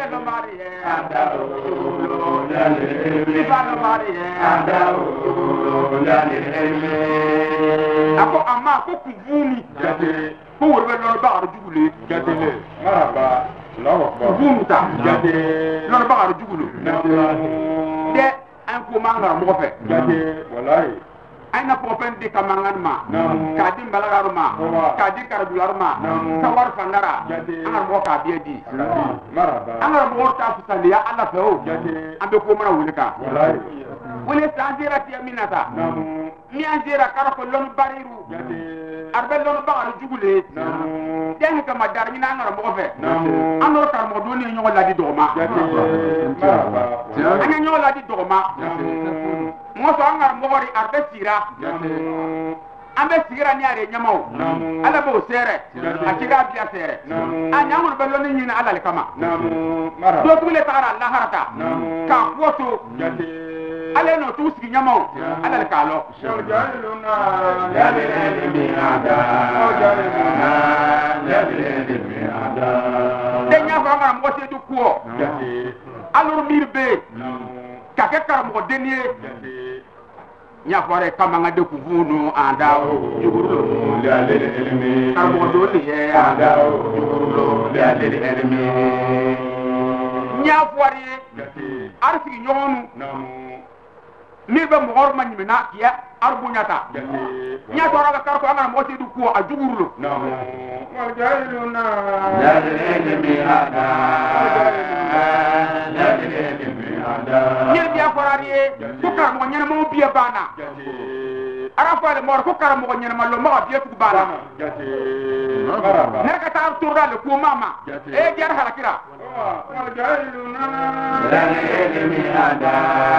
Anga Marie, Andao, Ivana Marie, Andao, Ako ama ko kuvumi, ko worbe lor ba arjugule, maraba, lawa ba. kuvumi ta, lor ba arjugule. De an ko manga mo fe. Wallahi. Aina popen de kamangan ma, kadi balagar ma, kadi karadular ma, sawar fandara, angar mo ka biedi. Maraba. Angar mo ta fusaliya ala feo, ambe ko mana wulika. Wallahi. Wule sanjira ti aminata. Mi anjira karako lon bariru. Arbe lon ba arjugule. Den ka madar mina angar mo fe. Anor kar mo doni nyogo ladi dogma. Maraba. Anya nyogo ladi dogma. Moso angar mogori arbe sira ambe sira ni are nyamaw ala bo sere akida biya sere anya ngun be loni nyina ala le kama do tule tara Allah harata ka foto ale no tu sigi nyamaw ala le kalo Shajaluna yalil miada. Yalil miada. de nya fa ngar mo se du ko alur mirbe ka ke kar mo denie nya fore kamanga de kuvunu andao jugurlo Yalil ilmi. karbo do liye andao jugurlo Yalil ilmi. nya fore arsi nyonu ni be mo horma nyimina ya arbunyata nya tora ga karko angara mo du ko a jugurlo Wajaluna yalil ilmi ada. Yalil ilmi ada. ni biya forariye ko kar mo nyana mo biya bana arafa le mor ko kar mo nyana ma lo mo biya fu bana Maraba. ne ka tar tourda le ko mama e jar halakira Wajaluna yalil ilmi ada.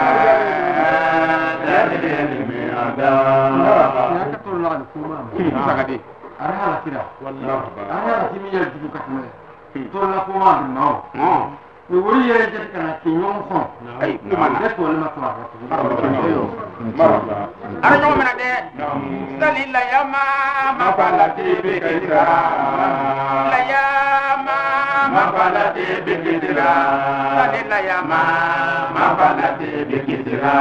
Yalil ilmi ada. ka tolla ko mama sagade ara halakira Wallahi. ara timiya dugu katme tolla ko mama no ni wuri yere jet kana ki nyom fon ay mu mana de ko le ma to Maraba. ara ñoo mena de salilla yama ma Mafalati bi kidra. la yama Mafalati bi kidra. salilla yama Mafalati bi kidra.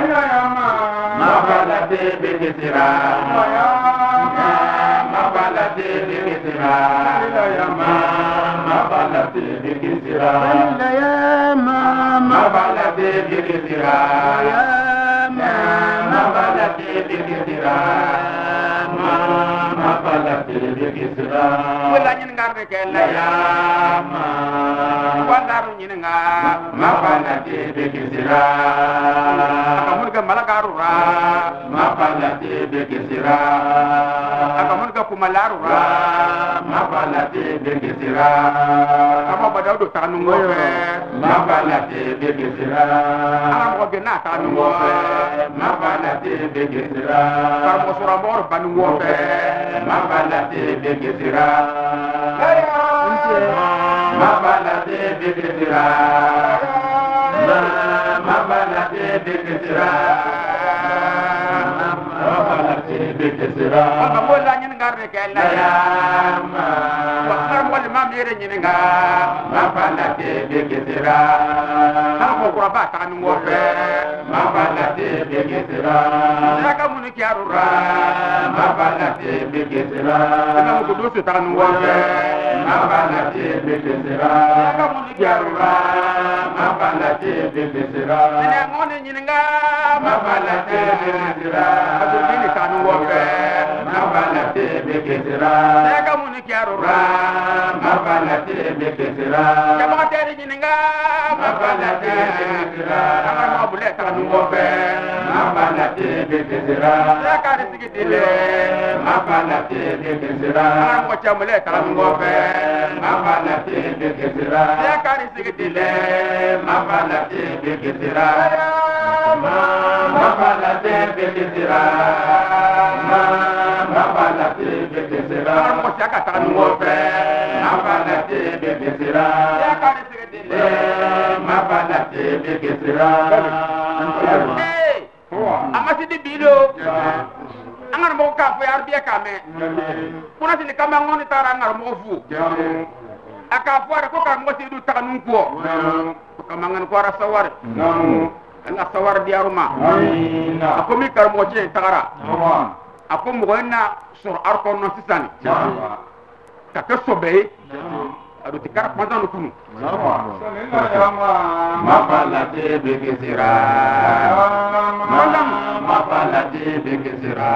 Mafalati bi kidra. Mafalati bi kidra. Mafalati bi kidra. Mafalati bi kidra. Mafalati bi kidra. Mafalati bi kidra. wala ñin ngar de ke la Layama. wala ru ñin nga Mafalati bi kidra. akamul ga malagaru ra Mafalati bi kidra. akamul ga kumalaru ra Mafalati bi kidra. kama badaw do tanu ngo fe Mafalati bi kidra. ala mo ge na tanu ngo fe Mafalati bi kidra. kar mo sura mor banu ngo fe Mafalati bi kidra. Mafalati bi kidra. Mafalati bi kidra. Mafalati bi kidra. ba mo la ñin ngar de ke la Layama. wa kar mo le mam yere ñin nga Mafalati bi kidra. ala mo ko ba tanu ngo fe Mafalati bi kidra. ya ka mun ki aru ra Mafalati bi kidra. na mo ko do se tanu ngo fe Mafalati bi kidra. ya ka mun ki aru ra Mafalati bi kidra. ne mo ne ñin nga Mafalati bi kidra. adu ni tanu ngo fe Mafalati bi kidra. ya ka mun ki aru ra Mafalati bi kidra. ya ma tere ñin nga Mafalati bi kidra. ama mo bu le tanu ngo fe Mafalati bi kidra. ya ka ri sigi dile Mafalati bi kidra. ama mo cha mo le tanu ngo fe Mafalati bi kidra. ya ka ri sigi dile Mafalati bi kidra. Mafalati bi kidra. Mafalati bi kidra. ama mo cha ka tanu ngo fe Mafalati bi kidra. ya ka ri sigi dile Mafalati bi kidra. eh ama sidi bilo angar mo ka fo yar biya ka me kuna sini kama ngoni tara angar mo fu aka fuara ko ka mo sedu takanun ko ko mangan ko ara sawar nga sawar diaruma ako mi kar mo ce tagara ako mo na sur arko no sisani ka ka sobe adu tikar panzanu kunu mafalati bikisira mafalati bikisira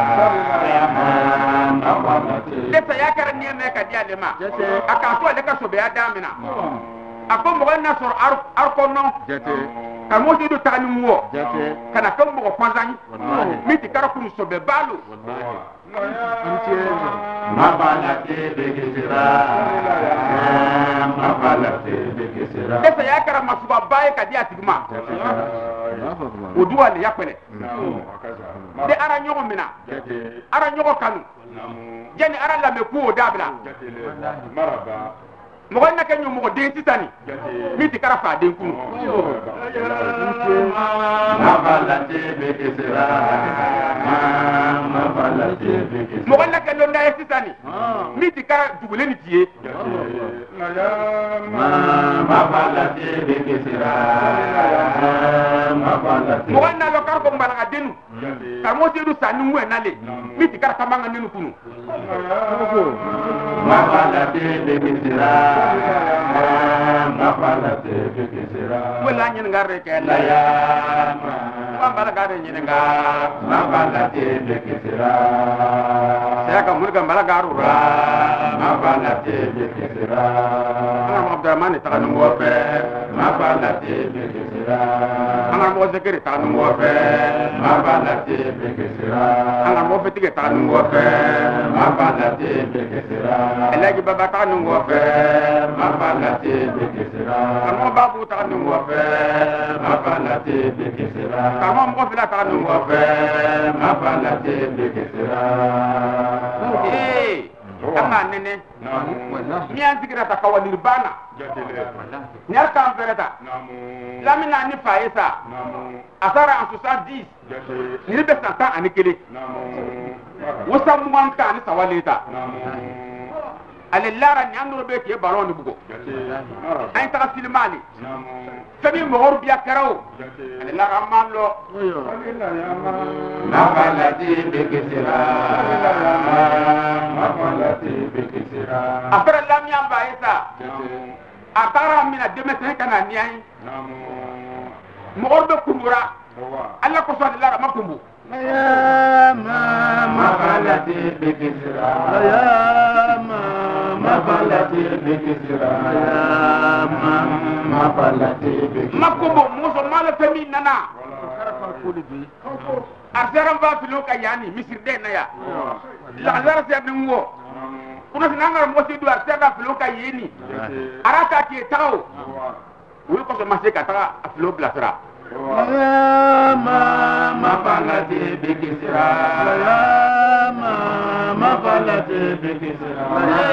desa ya kar ni me ka diale ma aka to le ka sobe adamina ako mo na sur arko no ka mo sedu takanun wo kana ka mo panzani mi tikar kunu sobe balu mafalati bikisira mafalati bikisira desa ya kara masuba baye ka dia tigma o duwa le yakpele de ara nyogo mina ara nyogo kanu jeni ara la me ku o dabla mo gonna kenyo mo de titani mi ti kara fa de kunu mafalati bikisira mafalati bikisira mo gonna kenyo nda titani mi ti kara dugule ni tie mafalati bikisira mafalati mo gonna lo kar ko mbala denu ka mo sedu sanu ngwe nale mi ti kara kamanga nenu kunu mafalati bikisira mafalati bikisira wala nyen ngarre ke la ya mbala gare nyen nga mafalati bikisira saya ka mulga mbala garu ra mafalati bikisira ana abdurrahman ta kanu mo fe mafalati bikisira ana mo zekere ta kanu mo fe mafalati bikisira ana mo fetige ta kanu mo fe mafalati bikisira elagi baba ta kanu mo fe mafalati bikisira ana babu ta kanu mo fe mafalati bikisira kama mo fila ta kanu mo fe mafalati bikisira ama nene mi an sigira ta kawalir bana nyar kan vereta lamina ni faisa asara en 70 ni be santa ani kele wosa mu an kan ni sawaleta ale lara ni andro be ke baron ni bugo ay ta filmali tabi mo hor biya karaw ale lara manlo mafalati bikisira mafalati bikisira afara lamia baisa atara mina demete kana niai mo hor be kumbura alla ko so lara makumbu mafalati bikisira mafalati bikisira mafalati bikisira makumbu muso mala fami nana azaram va filo ka yani misir de na ya la azara se nwo kuna sinanga mo se du azaga filo ka yeni araka ki tawo wi ko so maseka ta filo blasra mafalati bikisira mafalati bikisira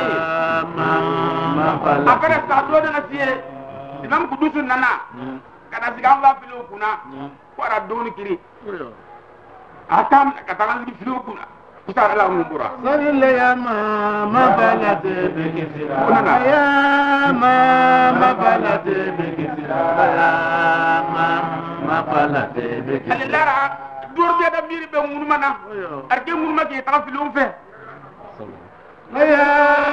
mafalati akara sa do na sie imam kudusu nana kana sigam va filo kuna ko ara doni kiri atam katakan di filo kuna usara la ngumbura salilla ya mafalati bikisira ya mafalati bikisira mafalati bikisira alara dur be da miri be munuma na arke munuma ke ta filo fe ya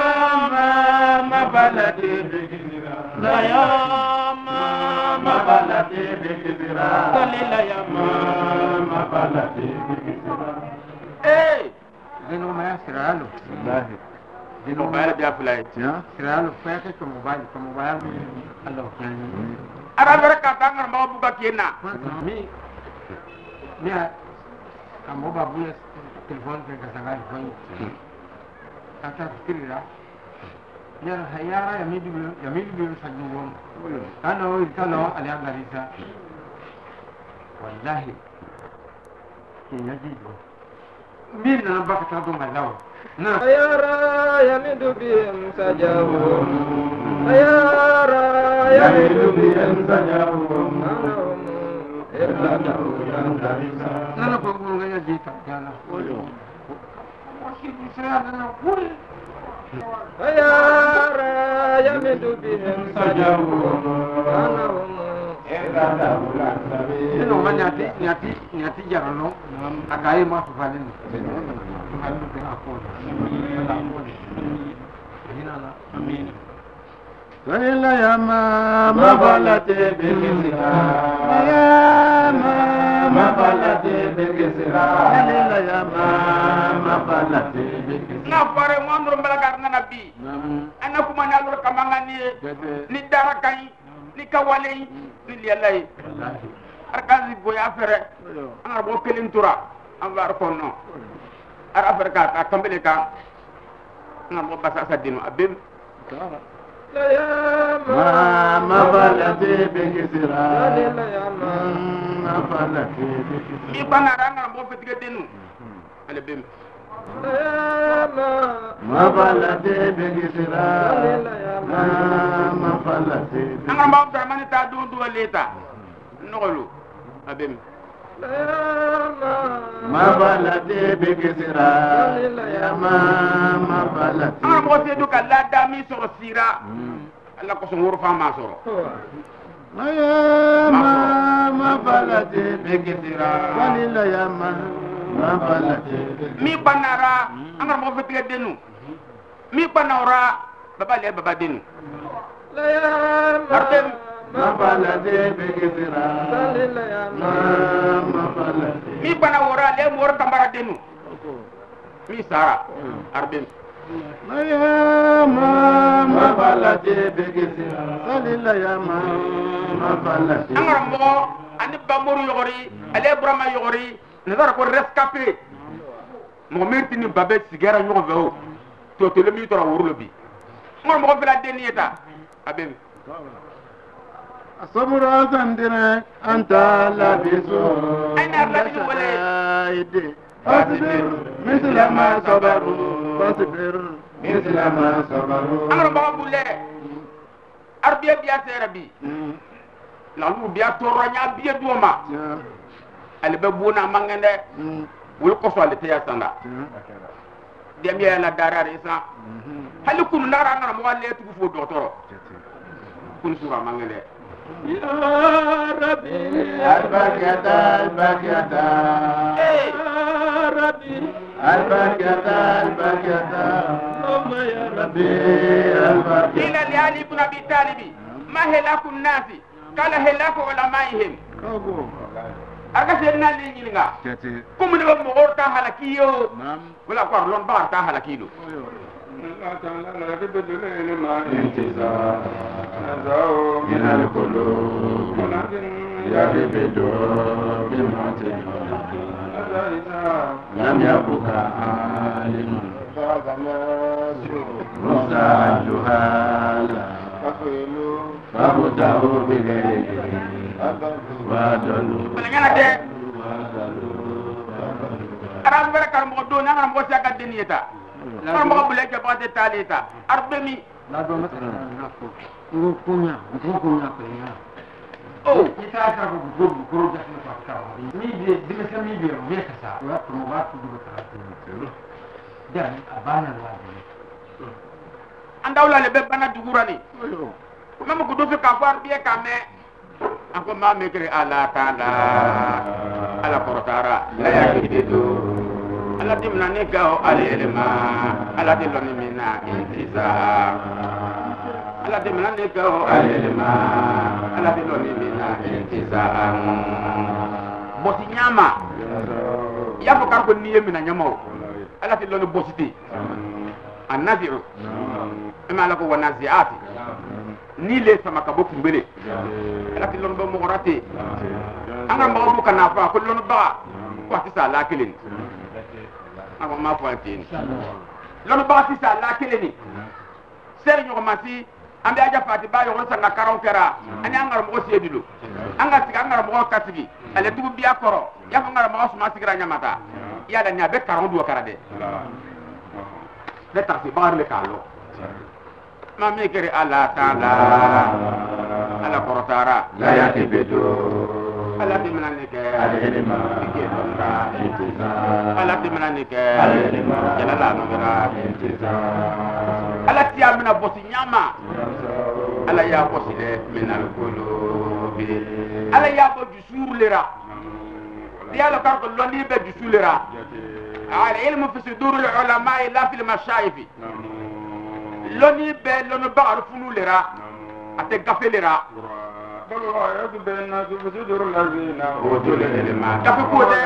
mafalati bikisira ya mafalati bikisira salilla ya mafalati bikisira dinu ma siralo wallahi dinu bayar biya fulai ya siralo fa ka ko mobile Allah kan ara baraka tangar ma buka kena mi amo babu ya telefon ke kasanga phone kata fikira ya hayara ya midu sajungon kana kalo ali angarisa wallahi yajibu min na baka ta do malaw na ayara yamidu bihim sajahum ayara yamidu bihim sajahum nana ko ngul nga jita jana ayara يمد بهم سجاهم أنهم ino ma nyati jarano agai ma falin falin ke aku amin Salila ya ma balate bekisira ya ma balate bekisira salila ya ma balate bekisira na fare ngondro mbalagar na nabi ana kuma na lor kamangani ni darakai ni kawale ni liyalai arkazi boya fere an bo kelin tura an war konno ar afrika ka tambele ka an bo basa sadino abim ma balate bekisira ma balate bekisira mi banara an bo fetiga denu ale bim ma balate bekisira ma balate an ba darmani ta do leta nogolu abim ma balate bekisira ma balate an bo se do kala dami so sira alla ko so wurfa ma soro ma balate bekisira walila ya ma balate mi banara an bo fetiga denu mi banara baba le baba denu arbem ma balate bekisira ma balate mi bana wora le mor tambara denu mi sara arbem ma balate bekisira salila ya ma balate angara mo ani bamuru yogori ale brama yogori nazara ko rescapé mo merti ni babet sigara nyogo veo to to le mi tora wurulo bi ngor mo bela denieta abem Asabura zandire anta la biso Aina rabbi wale Fasibir misla ma sabaru Fasibir misla ma sabaru angara ba bulle arbiya biya serabi la lu biya toronya biya duoma ale be buna mangende wul ko so ale tiya sanda dem ya la darare sa hali kun lara ngara mo wale tu fo docteur kun sura mangende Ya Rabbi al-Bakiyata al-Bakiyata Ya Rabbi al-Bakiyata al-Bakiyata Allahumma ya Rabbi al-Bakiyata ila li ali ibn abi talib ma halaku nasi kala halaku ulamaihim aga sedna li ngilinga kum ne mo orta halakiyo wala ko lon ba ta halakido Allah ta'ala la yabdulu ma intizar nazau min al-qulub walakin yabdu bima tajid lam yabuka alim musa juhala fabutahu bighayri wadalu ngana de arab barakar mo do na ngam ko saga deniyeta ar mo bule jabate talita arbemi na do mata na ko kunya kunya oh kita ka ko ja ko ka ni de dimesa mi bi o be kasa wa ko wa ko do ka dan abana la andawla le be bana dugurani mama ko do fe ka far biye ka me ako ma me kire ala taala ala portara la yakidu ala dimna ne gaw alelma ala dimna ne mina intiza ala dimna ne gaw alelma ala dimna ne mina intiza boti nyama ya ko karko niye mina nyama ala dimna ne bositi annazi'u ima la ko wanazi'ati ni le sama ka boku mbele ala ki lon ba mo rate anga ma bu kana fa ko lon ba ko ti sa la kelin anga ma fa tin lon ba ti sa la kelin ser nyo ma si ambe aja fati ba yo sa na karon kera ani anga mo sedulu anga tiga anga mo kasigi ale tubu biya koro ya fa ngara mo suma sigira nyamata ya da nya be karon do karade le tarfi bar le kalo ma me kere ala taala ala korotara la yakidu ala dimnani ke al-ilma ke donda intiza ala dimnani ke al-ilma jalala no gira intiza ala tiya mina bosi nyama ala ya bosi le min al qulubi ala ya bo jusur lera dia la karko loni be jusur lera al ilmu fi sudur al ulama la fi al mashayikh loni be loni ba arfunu lera ate gafelera gafe ko de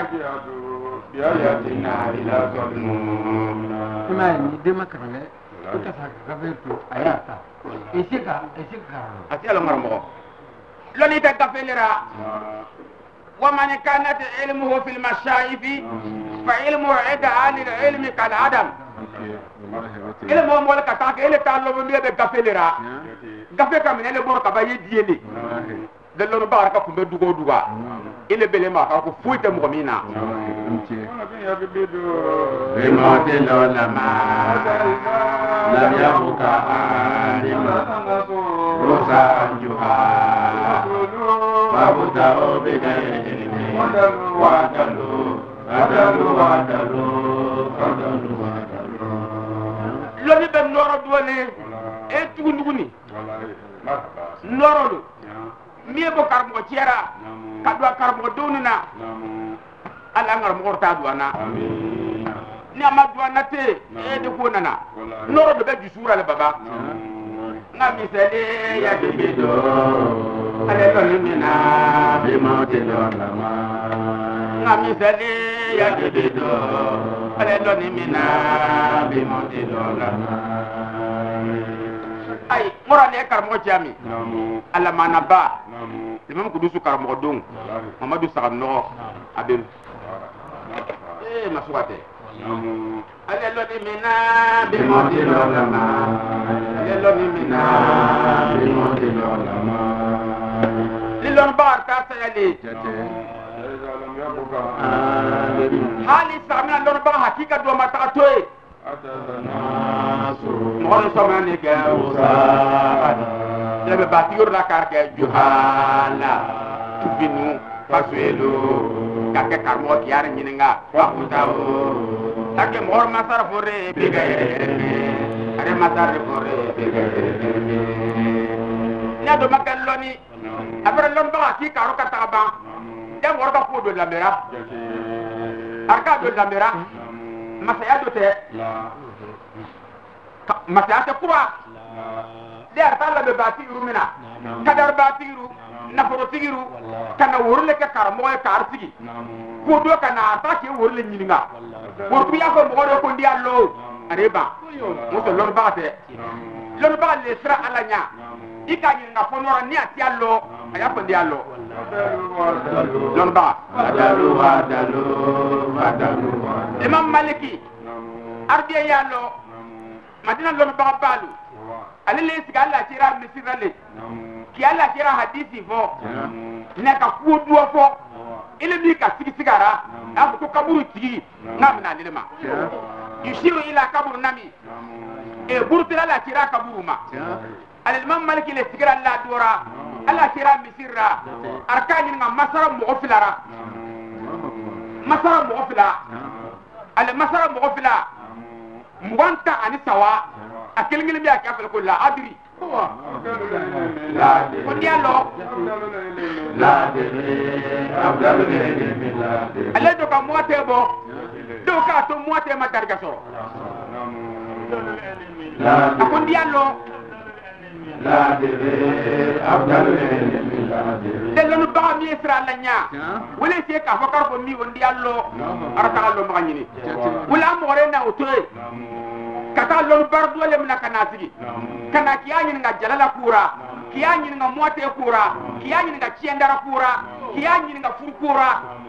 kuma ni de makarane ko ta fa gafe to ayata isika ati ala marmo loni te gafelera ومن كانت علمه في المشايخ فعلمه عند اهل العلم كالعدم علمه مولك تاك الى تعلم بي بغفلرا غفه كم ne le bor ka baye diele de lonu baraka ko be dugo duga ile bele ma ka ko fuite mo mina بموت العلماء لم يبقى عالم رسا جهال فابتغوا بغير علم وعدلوا loni be noro duole e tugunduguni noro mi bo karmo ciera kadwa karmo donuna ala ngar mo ta duana ni ama duana te e de ko nana noro do be jusura le baba nga misale ya bibido ale loni mina bi mawti lolama nga misale ya bibido ale loni mina bi mawti lolama ay mora le karmo jami ala manaba limam kudusu karmo don mamadu sagamno abel masukate ale loni mina bi mawti lolama ale loni mina bi mawti lolama lilon bar ta sayali hali samina lon ba hakika do mata toy mo so mane ke usabani lebe batir la karke juhala tubinu fasuelo kake karmo kiar nyininga wakutawo take mor masar fore bigaye are masar fore bigaye nya do makalloni après lon ba hakika ro ka taba dem worga ko do lamera arka do lamera masaya do te masaya te kuba der talla be batiru mina kadar batiru naforo tigiru kana worle ka karmo e kartigi ko do kana ta ke worle nyininga worku ya ko mo do ko ndi allo areba mo to lon ba te lon ba le sra alanya ikani na fonora ni ati allo aya ko ndi allo lon ba wadalu imam maliki arbiya yallo madina lon ba balu alile sigala tira misirale ki ala tira hadisi fo ne ka ku duo fo ile bi ka sigara afu ko kaburu tigi ngamna lilema yushiru ila kaburu nami e burtira la tira kaburu ma al imam maliki le sigara la dora ala tira misirra arkani nga masara mu'filara al masara mu'fila muwanta ani sawa akilngil bi akafel ko la adri ko diallo ale do ka moite bo do ka to moite ma darga so ko diallo dello ba mi isra la nya wala se ka fakar ko mi won diallo araka allo ma nyini wala mo rena otoy kata lolu bardu le mna kana sigi kana kiyanyi nga jalala kura kiyanyi nga mote kura kiyanyi nga chiendara kura kiyanyi nga furkura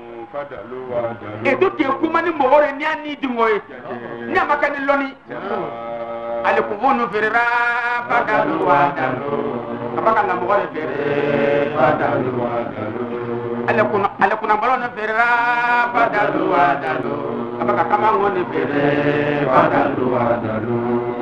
e to ke kuma ni mohore ni ani dingoy ni makani loni ale ko wonu ferra padalu wadalu abaka na mohore ferre padalu wadalu ale kuna balona ferra padalu wadalu abaka kama ngone ferre padalu wadalu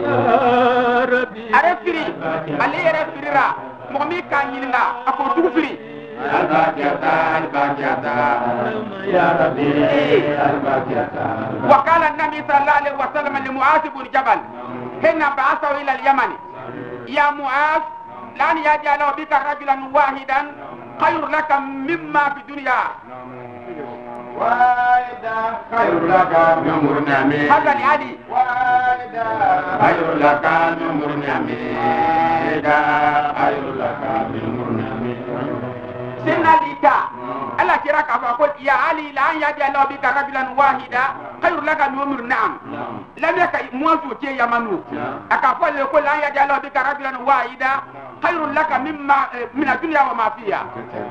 are firi ale yere firira mo mi kanyinga ako dugu firi الباكيتا يا ربي الباكيتا وقال النبي صلى الله عليه وسلم لمعاذ بن جبل حين بعثه إلى اليمن يا معاذ لأن يجعل بك رجلا واحدا خير لك مما في الدنيا واحدا خير لك من مرنمي هذا لعلي واحدا خير لك من مرنمي خير لك من مرنمي سنة ليتا ألا كراك أقول يا علي لأن يجعل بك رجلا واحدا خير لك من مرنمي نعم لم يكن موضوع كي يمنو أكفل يقول لأن يجعل بك رجلا واحدا خير لك مما من الدنيا وما فيها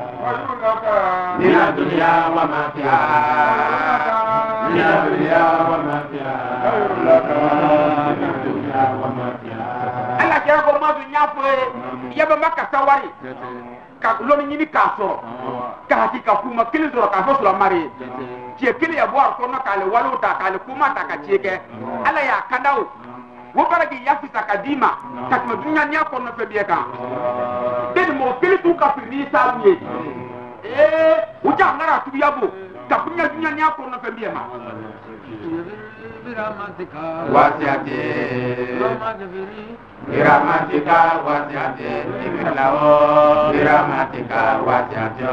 من الدنيا وما فيها من الدنيا وما فيها خير لك من الدنيا وما فيها ألا كراك ما في نيافو يبقى ما كسواري كلون يني كاسو كهاتي كفوما كل زور كاسو سلا ماري تي كل يا بوار كونو كالي والو تا كالي كوما تا كاتيكه ألا يا كداو وبرك يافيسا كديما كاتما دنيا نيا كونو فبيكا دين مو كل تو كافري سامي وجا نرا تبيابو كابنيا دنيا نيا كونو فبيما wasiati biramatika wasiati ibirlawo biramatika wasiati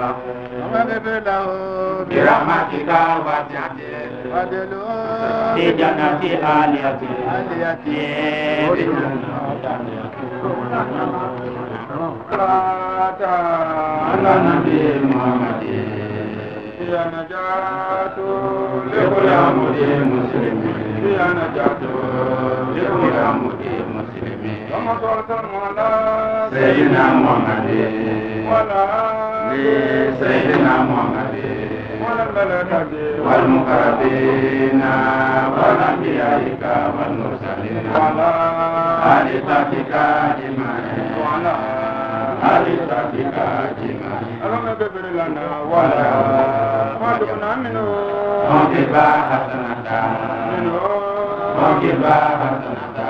biramatika wasiati di jannati aliyati ala nabi muhammadin يا نجاة لكل عمود مسلمين يا نجاة لكل عمود مسلمين كما صلت على سيدنا محمد وعلى سيدنا محمد وعلى الملائكة والمقربين والأنبياء والمرسلين وعلى آل ذاتك أجمعين وعلى آل ذاتك أجمعين اللهم اغفر لنا ولا وارزقنا منه موكبا حسنة منه موكبا حسنة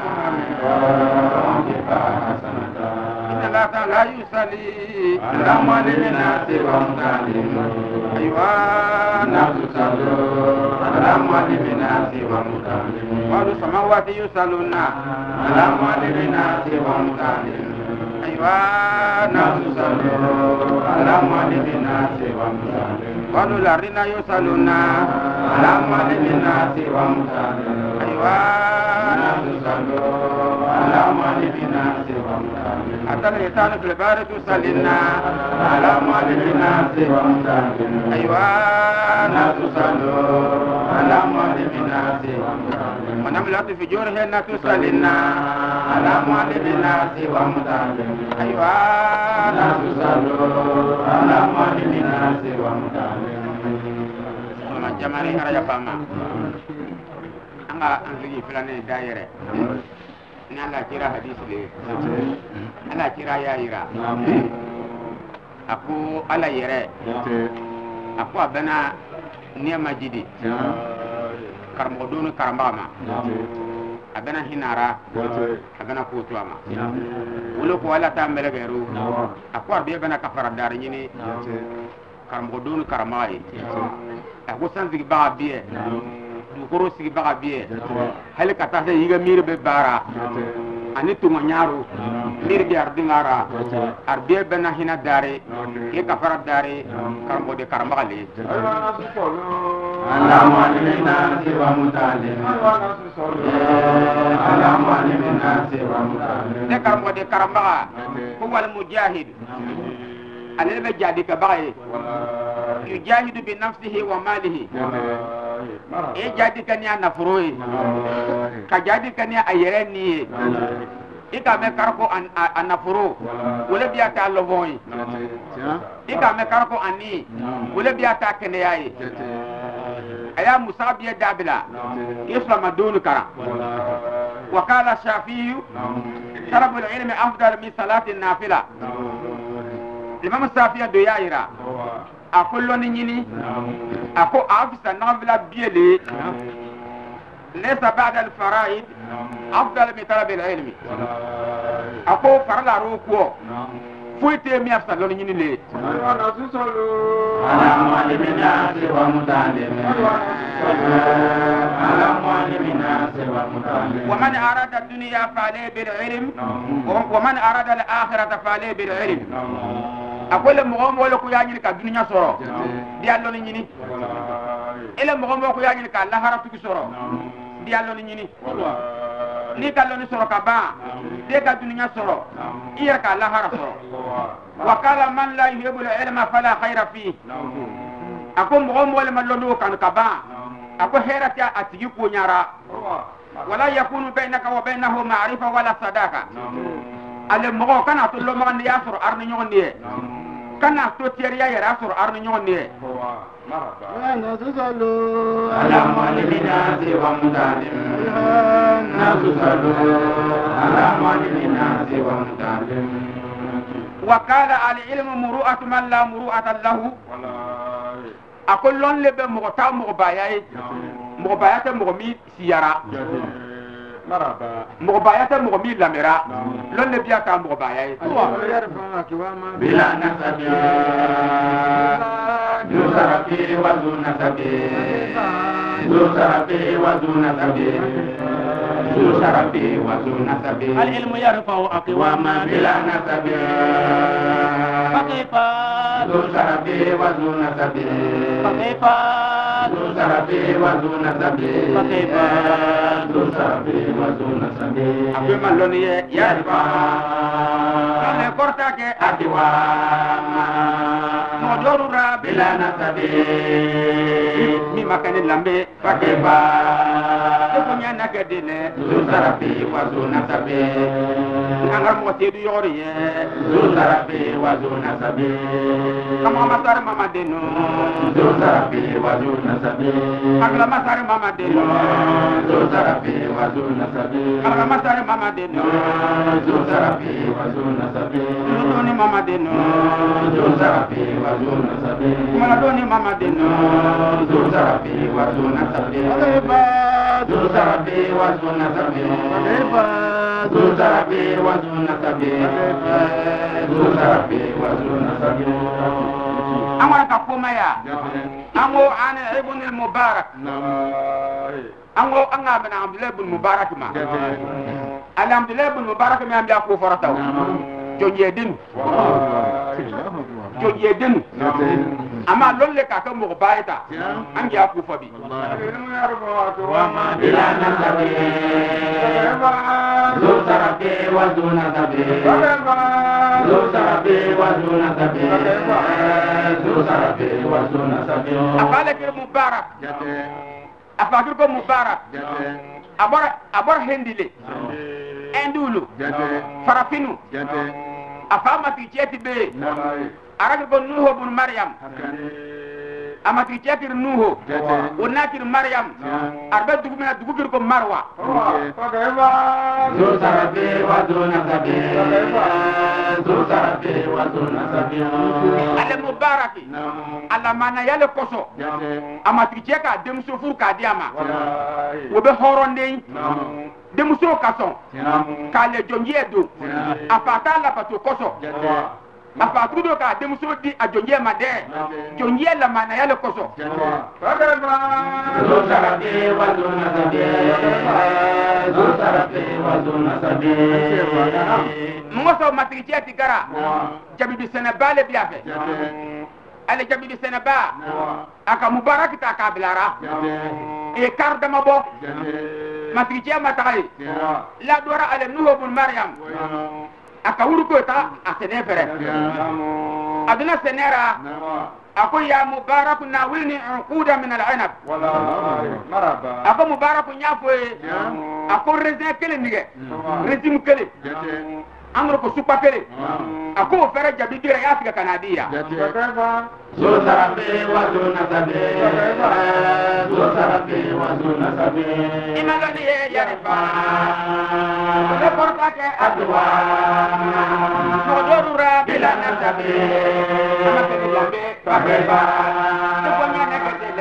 موكبا حسنة إن الله تعالى يصلي على موالي الناس ومتعلم أيوة الناس يصلوا على موالي الناس ومتعلم والسماوات يصلون على موالي الناس ومتعلم أيوة الناس يصلوا على موالي الناس ومتعلم والأرض يصلون على موالي الناس ومتعلم أيوة الناس يصلوا على موالي الناس ومتعلم حتى الإنسان في البار تصلينا على موالي الناس ومتعلم أيوة الناس يصلوا على موالي الناس ومتعلم ونملة في جورهن تصلينا على موالي الناس ومتعلم أيوة الناس يصلوا على موالي الناس ومتعلم ومن جمالي هرجع فما أنا أنزل فلان دايرة nala kira hadis le ala kira ya ira aku ala yere aku abana niya majidi karmodunu karambama abana hinara abana kutuama ulo ko ala tambele geru aku arbiya bana kafara dar nyini karmodunu karamai aku sanzi ba biye dukoro sigi baga biye hali kata se yiga mir be bara ani tuma nyaaru mir bi ardingara arbiye bena hina dare e kafara dare karmo de karambale Allahumma alimna siwa mutalim Allahumma alimna siwa mutalim de karmo de karamba ko wal mujahid ani be jadi ka baye yujahidu bi nafsihi wa malihi e jadi kan ya nafroi ka jadi kan ya ayereni e ka me karko an nafro wala biya ta lovoi e ka me karko ani wala biya ta kene yayi aya musabiya dabila islam dun kara wa qala shafi'i talab al-ilm afdal min salati an-nafila imam shafi'i do yaira akullo ni nyini ako afisa nafila biele laysa ba'da al-fara'id afdal min talab al-ilm ako farla ruko fuite mi afisa lo nyini le ana mu'allimina wa muta'allimin على معلم الناس والمتعلم ومن أراد الدنيا فعليه بالعلم ومن أراد الآخرة فعليه بالعلم أقول مغم ولا كياني كالدنيا سورة ديالو نيني إلا مغم ولا كياني كالله هرتك سورة ديالو نيني ni kallo ni soro ka ba de ka dunya soro iya ka la hara soro wa qala man la yuhibbu al-ilma fala khayra fi ako mo mo le mallo kan ka ba ako herati atigi ko nyara wala yakunu bainaka wa bainahu ma'rifa wala sadaqa ale mo kana to lo man ya soro arni nyonni kana to teriya ya soro arni nyonni وأنا تصلوا على معلم الناس ومتعلم الناس تصلوا على معلم الناس ومتعلم وقال العلم مروءة من لا مروءة له أقول لون لب مغتا مغبايا مغبايا مغمي سيارة مغبايا مغمي لاميرا لون لب ياكا مغبايا بلا نسب ذو شرف وذو نسب ذو شرف وذو نسب ذو شرف وذو نسب العلم يرفع أقواما بلا نسب فكيف ذو شرف وذو نسب فكيف ذو شرف وذو نسب فكيف ذو شرف وذو نسب أقول من لون يرفع أنا كورتاك أقواما مدورا بلا نسب mi makani lambe فكيف تكون يا نكدين ذو شرف وذو نسب نعم موسيدو يوري ذو شرف وذو نسب كما مسار ماما دينو ذو شرف وذو نسب كما مسار ماما دينو ذو شرف وذو نسب كما مسار ماما دينو ذو شرف وذو نسب دوني ماما دينو ذو شرف وذو نسب كما دوني ماما دينو ذو شرف وذو نسب ذو شرف وذو نسب ذو شرف وذو نسب ذو شرف وذو نسب أمرك كومايا أمو أنا ابن المبارك أمو أنا بن عبد الله بن مبارك ما الحمد لله بن مبارك ما يملك كفرته جوجيدين جوجيدين أما لولا كاكا مغبايتا أنجي أكو فبي وما بلا نسب ذو شرف وذو نسب ذو شرف وذو نسب ذو شرف وذو نسب أفعلك المبارك أفعلك المبارك أبر هندلي أندولو فرافينو أفعلك تيجي بي أراك نوح بن مريم أما تيجي نوح وناكر مريم أربع دقمنا دقوكركم مروة ذو شرف وذو نسب ذو شرف وذو نسب المبارك على ما نيال كوسو أما تيجي دمسو فور كادياما وبهورون دي دمسو كاسو كالي جونجيدو أفاتا لفتو كوسو afatudo ka demso di ajonje made jonje la mana yale koso ذو شرف وذو نسب ذو شرف وذو نسب موسو matricia tigara jabi bi Senegal biafe ale jabi bi Senegal aka mubarak ta ka bilara e karda mabo matricia matai la dora ale nuhu bun maryam aka wuruko ta asenefere aduna senera ako ya mubarak nawilni uquda min al-anab ako mubarak nyafo ako rezin kele nige rezim kele amro ko supa kele ako fere jabi dira ya tiga kanadiya ذو شرف وذو نسب ذو شرف وذو نسب imagani ya rifa le portake أدوى modorura بلا نسب amakeli lambe فكيف ko nyane kedele ذو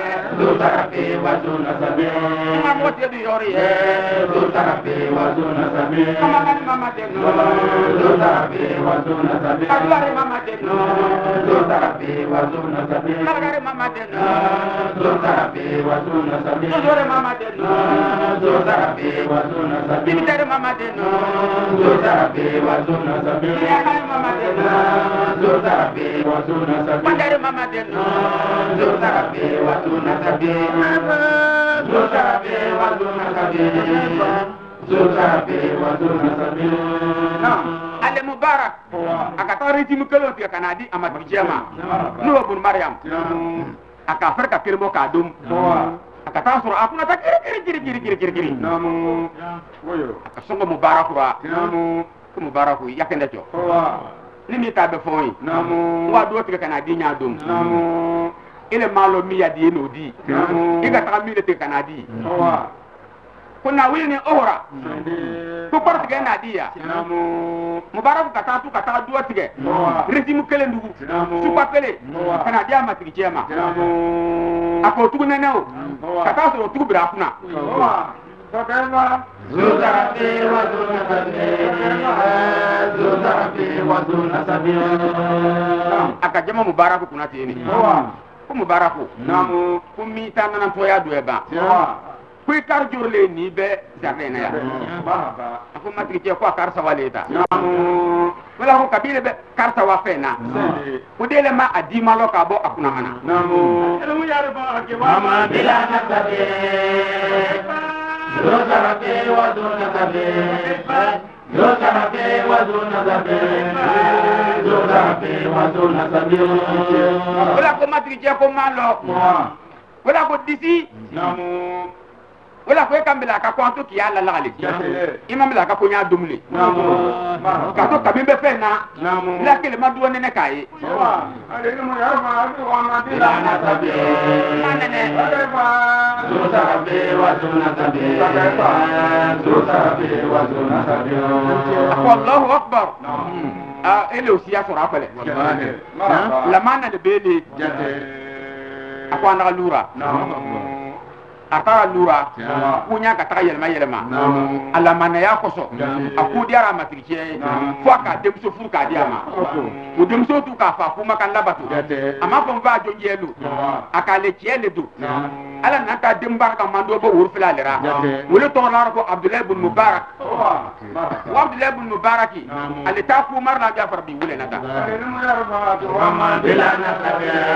ذو طرف وذو نسب ما موت يدي يوري ذو طرف وذو نسب كما كان ماما دينو ذو طرف وذو نسب أدوار ماما دينو ذو طرف وذو نسب نلغار ماما دينو ذو طرف وذو نسب نزور ماما دينو ذو طرف وذو نسب بيتر ماما دينو ذو طرف وذو نسب يا ماما دينو ذو طرف وذو نسب بدر ماما دينو ذو طرف وذو نسب ذو طرف وذو نسب ذو طرف وذو نسب نعم علي مبارك akatari timu kelo ti kanadi amad bijema no bun maryam aka farka kirmo ka dum akata sura akuna ta kiri namu woyo songo mubarak ba namu ko mubarak yakende jo ni mi ta be foyi namu wa do ti kanadi nya dum namu ile malo mi ya di no di namu iga ta mi le te kanadi kuna wini ohra ko par tige na dia namu mubarak kata tu kata duwa tige retimu kele ndugu su pa kele kana dia ma tige jema ako tu na neo kata so tu bra kuna Sabema ذو طرف وذو نسب ذو طرف وذو نسب aka jema mubarak kuna tini ko mubarak namu ko mi tan nan to ya do e ba ko kar jorle ni be jardin ya baba ako matrike ko kar sawaleta namu wala ko kabile be karta wa fena ko dele ma adima lo ka bo akuna hana namu elu ya ba ke mama bila nasab ذو طرف وذو نسب ذو طرف وذو نسب ذو طرف وذو نسب wala ko matrike ko malo wala ko disi namu wala ko kambila ka ko to ki ala lagali imam la ka ko nya dumle ka to kabimbe fena namu la kele madu ne kai ale ni mo yar ma ko ma bila nasab manene ذو طرف وذو نسب ذو طرف وذو نسب Allahu akbar ele usia sura pale la mana de bele akwa na lura atara lura kunya ka ta yelma ala mana ya koso akudi ara matrikie fo ka demso furu ka dia ma o demso tu ka fa kuma kan labatu ama ko ba jo yelu akale kiele du ala na ka dembar ka mando bo wur filalera wulu to la ko abdullah ibn mubarak wa abdullah ibn mubaraki ali ta ku mar la jafar bi wule nata ale ni mo yar ma ko mama bila nasab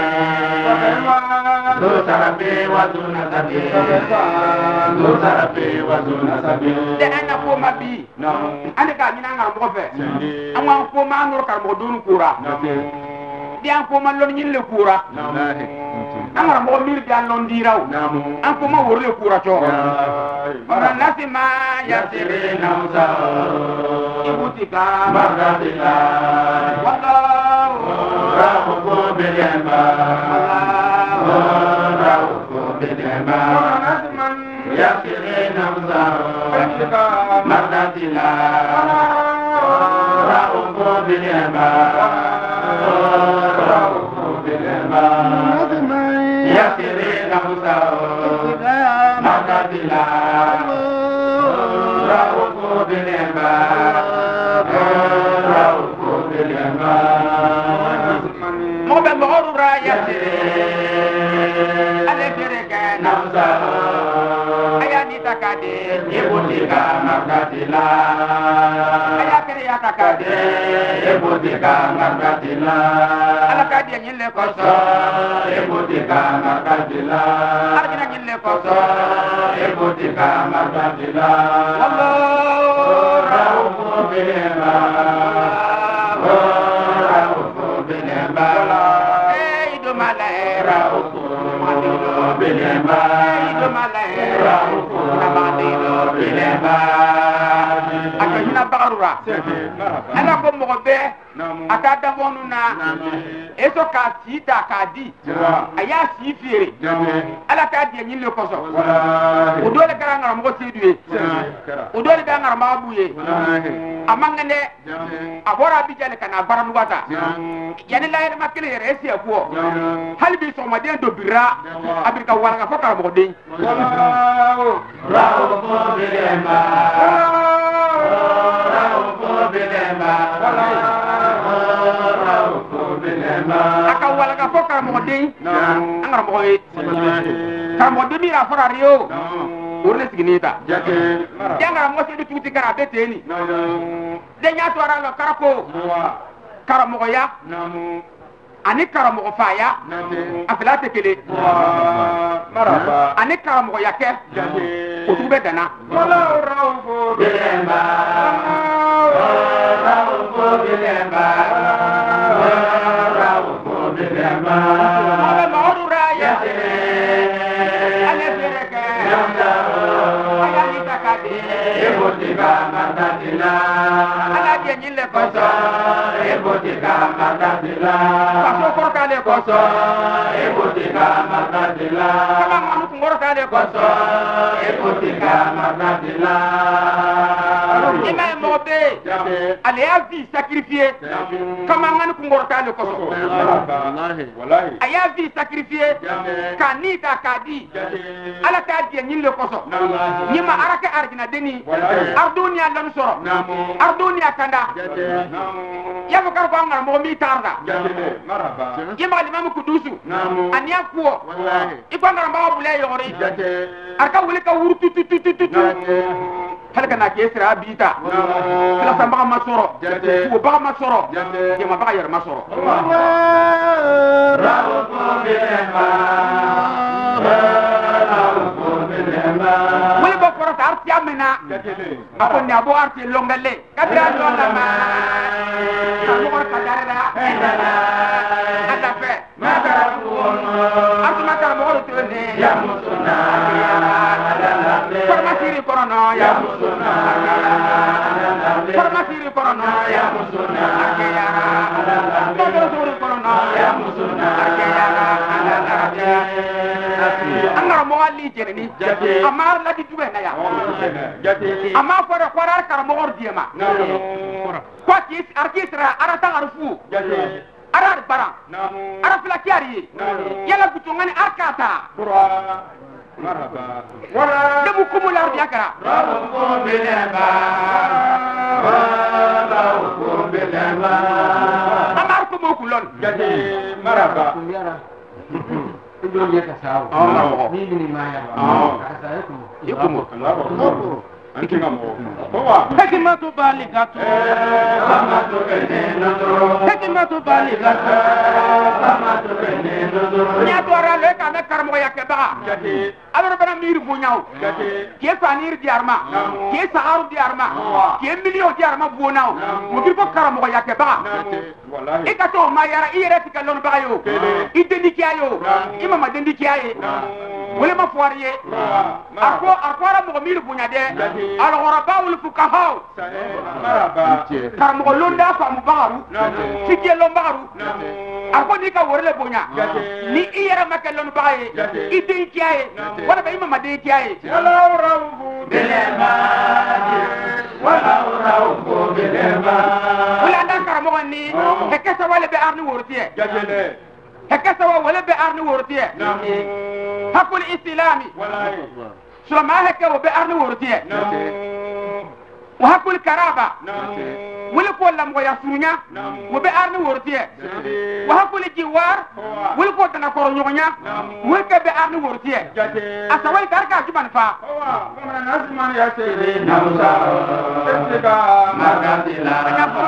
ذو طرف وذو نسب ذو طرف وذو نسب de ana ko mabi ane ka nyina ngam ko fe amwa ko ma nor kar mo dun kura di an ko man lon nyin le kura amara mo mir bi an lon diraw an ko ma wor le kura to bara nasima يسر نوزا ibutika مرضنا wallahu رأوف باليما رأوف باليما يسر نوزا مرضنا رأوف باليما رأوف باليما يسر نوزا مرضنا رأوف باليما رأوف باليما mo be mo ra yati ale tere ka نوزا aya ni takade يبوتيكا مرضنا aya kere ya takade يبوتيكا مرضنا ala kadi nyin le ko so يبوتيكا مرضنا arjina nyin le ko so يبوتيكا مرضنا wallahu رأوف باليما رأوف باليما do malay رأوف باليما do malay رأوف باليما akajina bagaru ba ala ko mo be aka da wonu na eso ka si da ka di aya si fiere ala ka di nyin le ko so o dole kara ngara mo si duwe o dole ga ngara ma buye amanga ne abora bi jale kana baran wata yani la yere makile yere esi ko halbi so ma den do bira abirka wala ga fokara mo den rawo ko bilemba aka wala ga fokara mo den angara mo e kamo de mira fora rio urne signita jangara mo se du tuti kara beteni de nyato ara lo karako karamo ya ani karamo fa ya afila te kele maraba ani karamo ya ke o tube dana wala rawo bilemba Ave mauru raya ale sereke aya nitakade ebotika matadila ala genyile koso ebotika matadila paso korkale koso ebotika matadila kama manu kungoro kale koso ebotika matadila ima mobe ale a vie sacrifié kama ngani kungoro kale koso wallahi aya vie sacrifié kanita kadi ala ka die nyille koso nyima araka argina deni ardunia lan soro ardunia kanda ya ko kar ko ngar mo mi tarda yima limam kudusu ania ko iko ngar ma bule yori arka wuli ka wuru tu halka na kesra bita kala samba ma soro ko ba ma soro yima ba yar ma soro rawo ko bilemba wuli ba foro tar tiamena ako ne abo arti longale kadra longa ma ko ko kadara ada fe arti makar mo ro tene ya musuna farmasiri korono ya musuna farmasiri korono ya musuna todo suru korono ya musuna angara mo ali jereni amar la di tuwe na ya ama fora kwarar kar mo or diema kwa kis arkisra arata arfu arar bara ara flakiari yala gutungani arkata marhaba wala debu kumular diakara amar ko mo kulon marhaba Itu dia kasau. Ini maya. Kasau itu. ikumo anti ngamo bawa hekimatu baligatu samatu benendo hekimatu baligatu samatu benendo nyato ara le ka me karmo ya ke ba alors bana mir bunyaw ke fanir di arma ke saaru di arma ke milio di arma bunaw mo bir ko karmo ya ke ba wallahi ikato ma yara ire tikalon ba yo idendi kiayo imama dendi kiaye wole ma foirier akora mo mir bunya de al-ghuraba wal fuqaha maraba karmo londa fa mu bagaru fikye lo bagaru ako ni ka worle bunya ni iyara makalon baye idin kiaye wala ba imama de kiaye wala rawu bilema wala ndan karamo ni hekesa wala be arni wortiye hekesa wala be arni wortiye hakul islami wallahi سلما هكا وبأرن ورتيه وهكو الكرابة ولكو لم ويسرنيا وبأرن ورتيه وهكو الجوار ولكو تنكور نيونيا ولكو بأرن ورتيه أسوي كاركا جبان فا ومن الناس من يسيري نوسا استيقا مرقاتلا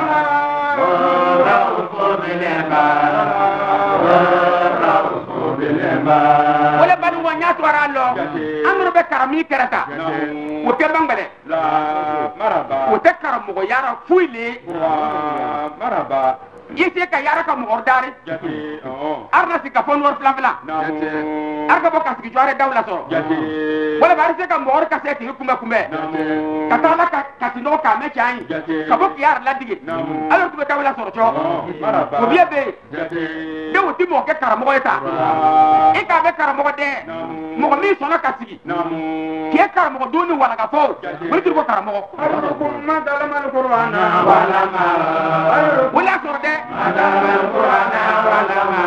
wala banu wa nyaatu waralo amru be karami kerata o te bangale la maraba o te karamo yara fuile maraba yese ka yara ka mo ordare jate arna si ka fon wor plan plan arka bo ka si jore dawla so wala bari se ka mo or ka se ti kumbe ka ta la ka ti no ka me chai ka bo ki yar la dige alors tu dawla so cho ko biye be de wuti mo ke karamo eta e ka be karamo de mo mi so na ka sigi ke karamo do ni wala ka fo wala ti ko karamo ma dalama alqur'ana wala ma wala so de dalama alqur'ana wala ma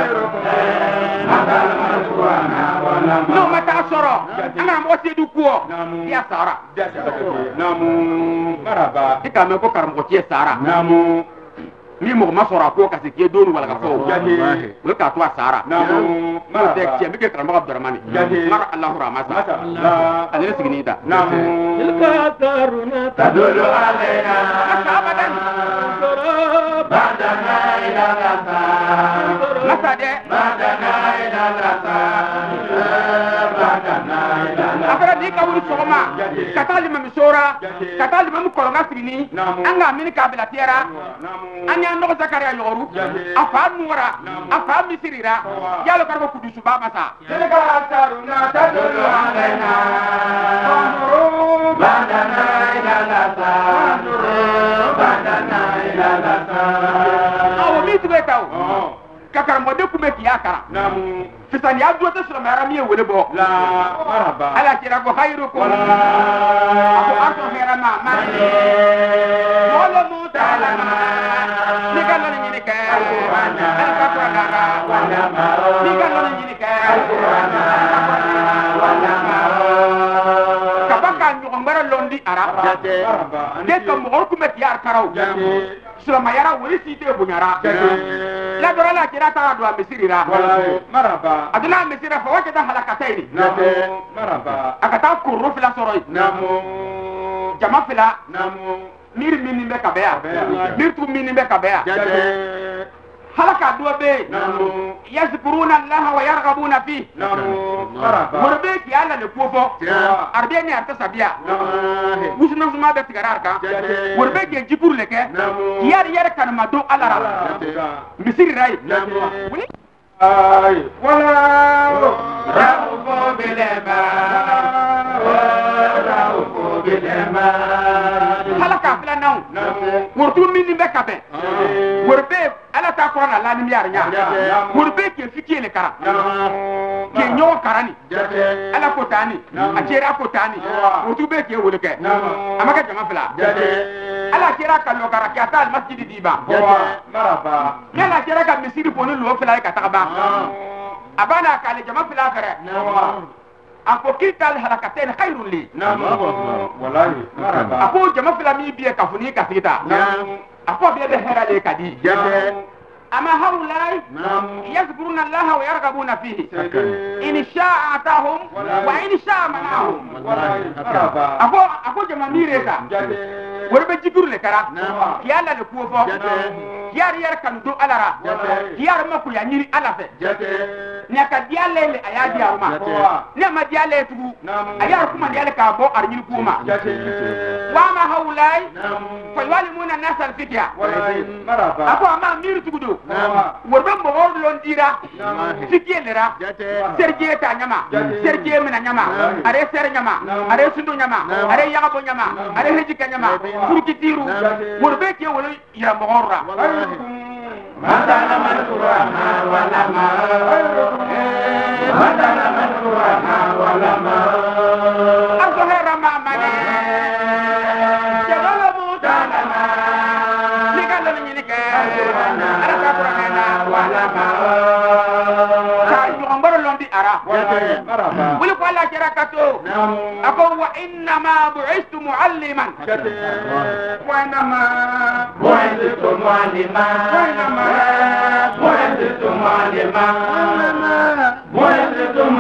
dalama alqur'ana wala ma no mata soro ana mo se du ko ya sara namu maraba ika me ko karamo ti sara namu mi mo ma soro ko ka se ke do ni wala ka fo wala ka to sara namu maraba de ke mi ke karamo abdurrahman mar allah rahmasa alele sigini ta namu tilka taruna tadulu alaina abadan badana ila lasa masa de badana ila lasa badana ila lasa akara ni ka wuri sogoma katali mami sora katali mami kolonga sigini anga mini kabila tiara anya no zakaria yoru afa nuora afa misirira yalo karbo kudusu ba masa tilka taruna tadulu alaina badana ila lasa badana ila lasa awo mi tube taw kakar mo de kume ki akara namu fisan ya do te sura mara mi wele bo la maraba ala kira ko khairukum ako aso hera ma wala mutalama ni kan ni ni ka alqur'ana alqur'ana wala ma ni kan ni ni ka alqur'ana wala ma kabaka nyongara londi arab maraba de ko mo kume ki akara sura mayara wori site bunyara la dora la kira ta doamisirira wala maraba aduna misira fa wajada halakataini namu maraba akata kurru fila soroi namu jama fila namu mir minni be kabea mir tu minni be kabea jate halaka do be namu yazkuruna allah wa yarghabuna fi namu maraba murbe ki ala le kofo arbe ni arta sabia musuna suma be tigara ka murbe ki jibur leke yar kan ma do alara misiri rai ay wala raufu bilema raufu bilema halaka fila naw wurtu minni be kabe wurbe ala ta ko na la ni yar nya wurbe ke fiki le kara ke nyo karani ala ko tani a kera ko tani wurtu be ke wule ke amaka jama fila ala kera ka lo kara ka ta masjid diba maraba ala kera ka misiri ponu lo fila ka ta ba abana ka le jama fila fere ako kital halakatain khairun li wallahi maraba ako jama fila mi biye ka funi ka sita ako biye be hera le kadi ama haulai yazkuruna allaha wa yarghabuna fihi in sha'a atahum wa in sha'a manahum ako jama mireka worbe jigur le kara yalla le kuofo yar kan do alara yar maku ya nyiri alafe ne ka diale le ayadi arma ne ma diale tugu ayar kuma diale ka bo ar nyiri kuma wa ma haulai fa yalimuna nasal fitya ako ma mir tugu do worbe mo lon dira fikelera serje ta nyama serje mena nyama are ser nyama are sundu nyama are yagabo nyama are hejika nyama furkitiru worbe ke wala ya mogorra madana manqurana wala ma madana manqurana wala ma azohera ma mane jalo mudana ligalo ni ke ara ka qur'ana wala ma ta yongoro londi ara maraba wuli ko Allah kira kato ako wa inna ma bu'istu mualliman wa inma bu'istu mualliman bu'istu mualliman bu'istu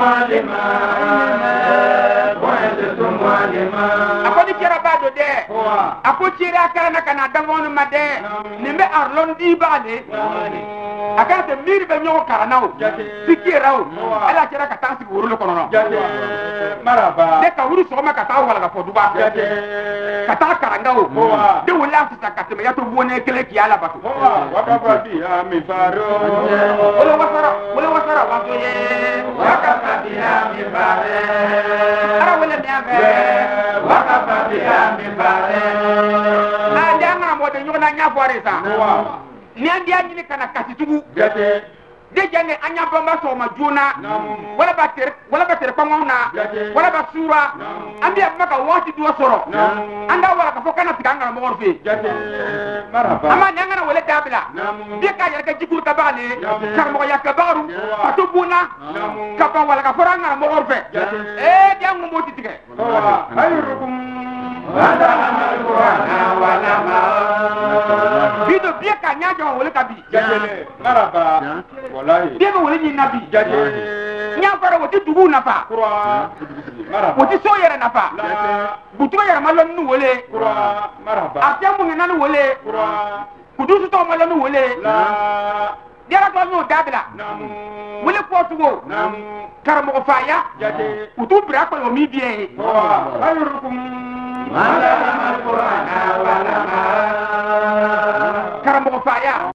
mualliman ako ni kira bado de ako kira kana kana dangonu made nimbe arlon di bale akate miri be nyo karanawo sikirawo ala kira ka tansi wuru ko no maraba de ka wuru so ma ka taw wala ka foduba kata karangao de wala fita kateme ya to bone kele ki ala batu wakafa biha mifaro wala wasara wato ye wakafa biha mifare ara wala miabe wakafa biha mifare adanga mo de nyona nya foare sa ni andi ani kana kasitugu jate de jange anya bamba so ma juna wala bater ko ngona wala ba sura andi abaka wati do soro anda wala ka fokana tikanga mo orfi jate marhaba ama nyanga wala dabila de ka yarka jikul ka bale kar mo yakka baru atubuna ka ba wala ka foranga mo orfe jangu mo titige ayrukum wala amal qur'ana wala ma bido biya ka nyajo wala ka bi jate marhaba wallahi de mo wala ni nabi jate nya fara wati dugu nafa qur'an marhaba wati so yere nafa butu yere malon nu wole qur'an marhaba atemu ngena nu wole qur'an kudusu to malon nu wole la dera to no dabila wole ko tugo karamo faya jate utu bra ko mi bien ayrukum wala amal qur'ana wala ma karamo faya